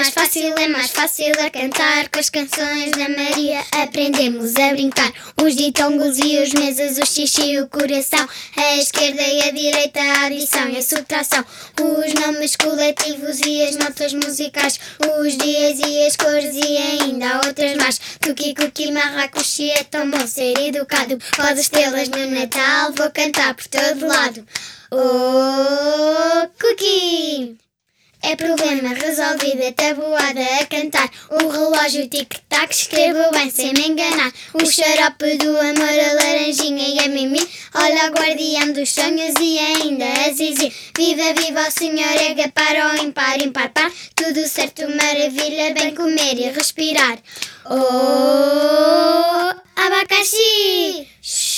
é mais fácil a cantar. Com as canções da Maria aprendemos a brincar. Os ditongos e os mesas, o xixi e o coração, a esquerda e a direita, a adição e a subtração, os nomes coletivos e as notas musicais, os dias e as cores e ainda há outras mais. Tuki, cookie, marracuxi, é tão bom ser educado. Podes tê-las no Natal, vou cantar por todo lado. Oh, cookie! É problema resolvido, é tabuada a cantar. O relógio tic-tac, escrevo bem sem me enganar. O xarope do amor, a laranjinha e a mimi. Olha o guardião dos sonhos e ainda a Zizi. Viva, viva o senhor, ega para o impar, impar, par. Tudo certo, maravilha, bem comer e respirar. Oh, abacaxi!